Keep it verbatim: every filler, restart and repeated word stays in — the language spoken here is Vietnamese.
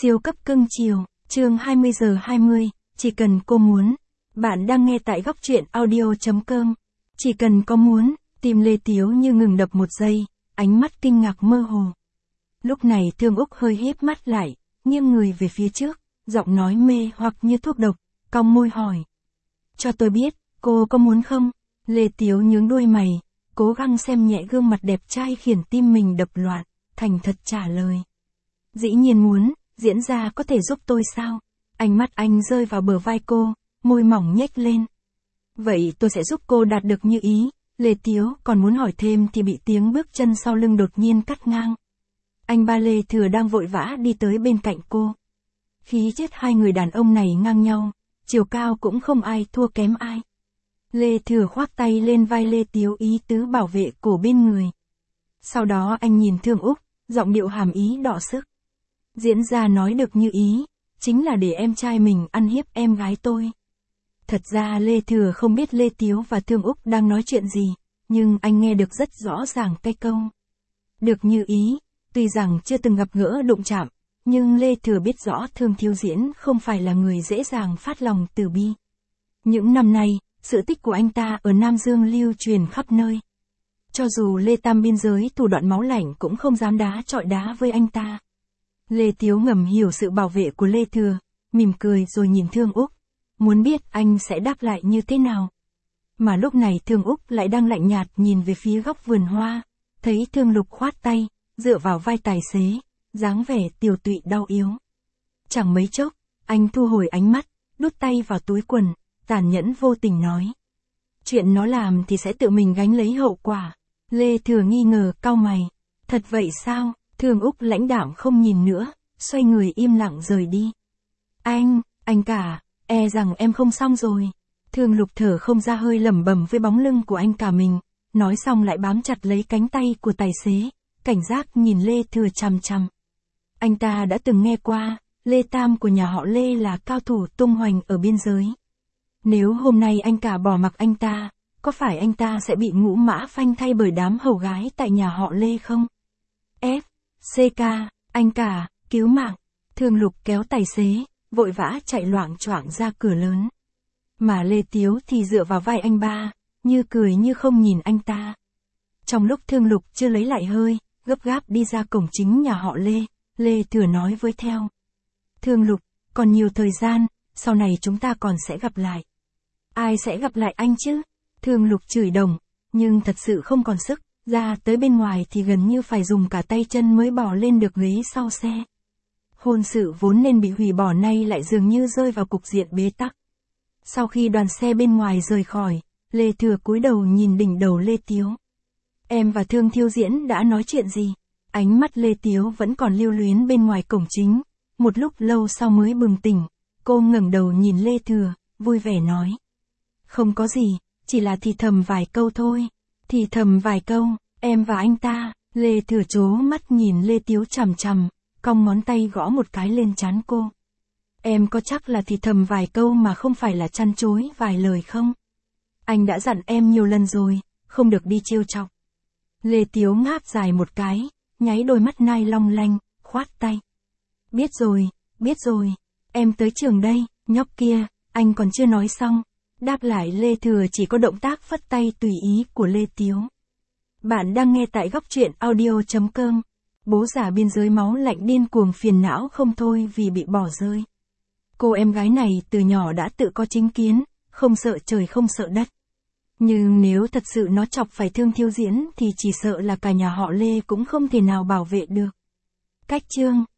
Siêu cấp cưng chiều, chương hai mươi giờ hai mươi, chỉ cần cô muốn. Bạn đang nghe tại góc truyện audio chấm com. Chỉ cần có muốn, tim Lê Tiếu như ngừng đập một giây, ánh mắt kinh ngạc mơ hồ. Lúc này Thương Úc hơi híp mắt lại, nghiêng người về phía trước, giọng nói mê hoặc như thuốc độc, cong môi hỏi. Cho tôi biết, cô có muốn không? Lê Tiếu nhướng đuôi mày, cố gắng xem nhẹ gương mặt đẹp trai khiến tim mình đập loạn, thành thật trả lời. Dĩ nhiên muốn, diễn ra có thể giúp tôi sao? Ánh mắt anh rơi vào bờ vai cô, môi mỏng nhếch lên. Vậy tôi sẽ giúp cô đạt được như ý. Lê Tiếu còn muốn hỏi thêm thì bị tiếng bước chân sau lưng đột nhiên cắt ngang. Anh ba Lê Thừa đang vội vã đi tới bên cạnh cô. Khí chất hai người đàn ông này ngang nhau, chiều cao cũng không ai thua kém ai. Lê Thừa khoác tay lên vai Lê Tiếu ý tứ bảo vệ cổ bên người. Sau đó anh nhìn Thương Úc, giọng điệu hàm ý đọ sức. Diễn ra nói được như ý, chính là để em trai mình ăn hiếp em gái tôi. Thật ra Lê Thừa không biết Lê Tiếu và Thương Úc đang nói chuyện gì, nhưng anh nghe được rất rõ ràng cái câu. Được như ý, tuy rằng chưa từng gặp gỡ đụng chạm, nhưng Lê Thừa biết rõ Thương Thiếu Diễn không phải là người dễ dàng phát lòng từ bi. Những năm nay, sự tích của anh ta ở Nam Dương lưu truyền khắp nơi. Cho dù Lê Tam biên giới thủ đoạn máu lạnh cũng không dám đá chọi đá với anh ta. Lê Tiếu ngầm hiểu sự bảo vệ của Lê Thừa, mỉm cười rồi nhìn Thương Úc, muốn biết anh sẽ đáp lại như thế nào. Mà lúc này Thương Úc lại đang lạnh nhạt nhìn về phía góc vườn hoa, thấy Thương Lục khoát tay, dựa vào vai tài xế, dáng vẻ tiều tụy đau yếu. Chẳng mấy chốc, anh thu hồi ánh mắt, đút tay vào túi quần, tàn nhẫn vô tình nói. Chuyện nó làm thì sẽ tự mình gánh lấy hậu quả. Lê Thừa nghi ngờ cau mày. Thật vậy sao? Thương Úc lãnh đạm không nhìn nữa, xoay người im lặng rời đi. Anh, anh cả, e rằng em không xong rồi. Thương Lục thở không ra hơi lẩm bẩm với bóng lưng của anh cả mình, nói xong lại bám chặt lấy cánh tay của tài xế, cảnh giác nhìn Lê Thừa chằm chằm. Anh ta đã từng nghe qua, Lê Tam của nhà họ Lê là cao thủ tung hoành ở biên giới. Nếu hôm nay anh cả bỏ mặc anh ta, có phải anh ta sẽ bị ngũ mã phanh thay bởi đám hầu gái tại nhà họ Lê không? F, C K, anh cả, cứu mạng. Thương Lục kéo tài xế, vội vã chạy loạng choạng ra cửa lớn. Mà Lê Tiếu thì dựa vào vai anh ba, như cười như không nhìn anh ta. Trong lúc Thương Lục chưa lấy lại hơi, gấp gáp đi ra cổng chính nhà họ Lê, Lê Thừa nói với theo. Thương Lục, còn nhiều thời gian, sau này chúng ta còn sẽ gặp lại. Ai sẽ gặp lại anh chứ? Thương Lục chửi đồng, nhưng thật sự không còn sức, ra tới bên ngoài thì gần như phải dùng cả tay chân mới bò lên được ghế sau xe. Hôn sự vốn nên bị hủy bỏ nay lại dường như rơi vào cục diện bế tắc. Sau khi đoàn xe bên ngoài rời khỏi, Lê Thừa cúi đầu nhìn đỉnh đầu Lê Tiếu. Em và Thương Thiếu Diễn đã nói chuyện gì? Ánh mắt Lê Tiếu vẫn còn lưu luyến bên ngoài cổng chính, một lúc lâu sau mới bừng tỉnh, cô ngẩng đầu nhìn Lê Thừa, vui vẻ nói. Không có gì, chỉ là thì thầm vài câu thôi. Thì thầm vài câu, em và anh ta. Lê Thừa trố mắt nhìn Lê Tiếu chằm chằm, cong ngón tay gõ một cái lên trán cô. Em có chắc là thì thầm vài câu mà không phải là chăn chối vài lời không? Anh đã dặn em nhiều lần rồi, không được đi trêu chọc. Lê Tiếu ngáp dài một cái, nháy đôi mắt nai long lanh, khoát tay. Biết rồi, biết rồi, em tới trường đây, nhóc kia, anh còn chưa nói xong. Đáp lại Lê Thừa chỉ có động tác phất tay tùy ý của Lê Tiếu. Bạn đang nghe tại góc truyện audio chấm com. Bố già biên giới máu lạnh điên cuồng phiền não không thôi vì bị bỏ rơi. Cô em gái này từ nhỏ đã tự có chính kiến, không sợ trời không sợ đất. Nhưng nếu thật sự nó chọc phải Thương Thiếu Diễn thì chỉ sợ là cả nhà họ Lê cũng không thể nào bảo vệ được. Cách chương